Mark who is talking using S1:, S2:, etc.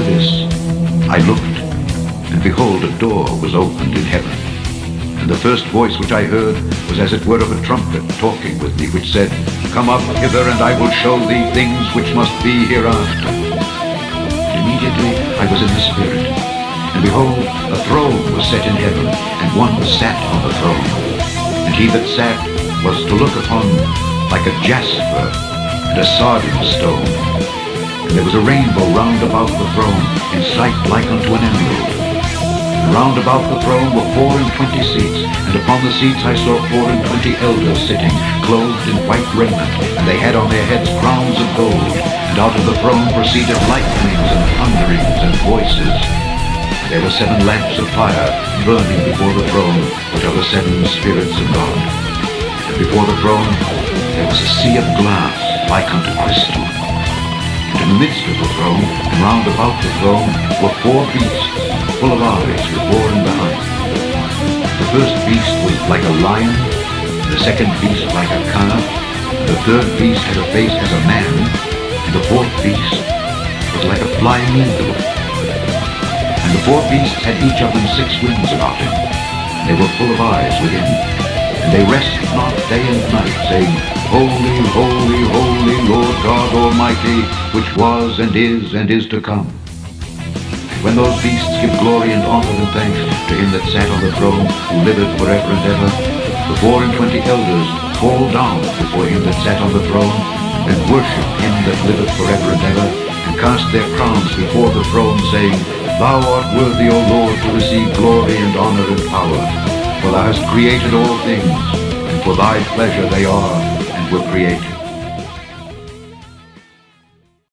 S1: this, I looked, and behold, a door was opened in heaven. And the first voice which I heard was as it were of a trumpet talking with me, which said, Come up hither, and I will show thee things which must be hereafter. And immediately I was in the Spirit, and behold, a throne was set in heaven, and one sat on the throne. And he that sat was to look upon like a jasper and a sardine stone. And there was a rainbow round about the throne, in sight like unto an emerald. And round about the throne were 24 seats, and upon the seats I saw 24 elders sitting, clothed in white raiment, and they had on their heads crowns of gold. And out of the throne proceeded lightnings and thunderings and voices. There were 7 lamps of fire burning before the throne, which are the 7 spirits of God. And before the throne there was a sea of glass like unto crystal. And in the midst of the throne, and round about the throne, were 4 beasts, full of eyes before and behind. The first beast was like a lion, the second beast like a calf, and the third beast had a face as a man, and the 4th beast was like a flying eagle. And the 4 beasts had each of them 6 wings about him, and they were full of eyes within. And they rest not day and night, saying, Holy, holy, holy, Lord God Almighty, which was and is to come. And when those beasts give glory and honor and thanks to him that sat on the throne, who liveth forever and ever, the 24 elders fall down before him that sat on the throne, and worship him that liveth forever and ever, and cast their crowns before the throne, saying, Thou art worthy, O Lord, to receive glory and honor and power, for thou hast created all things, and for thy pleasure they are and were created.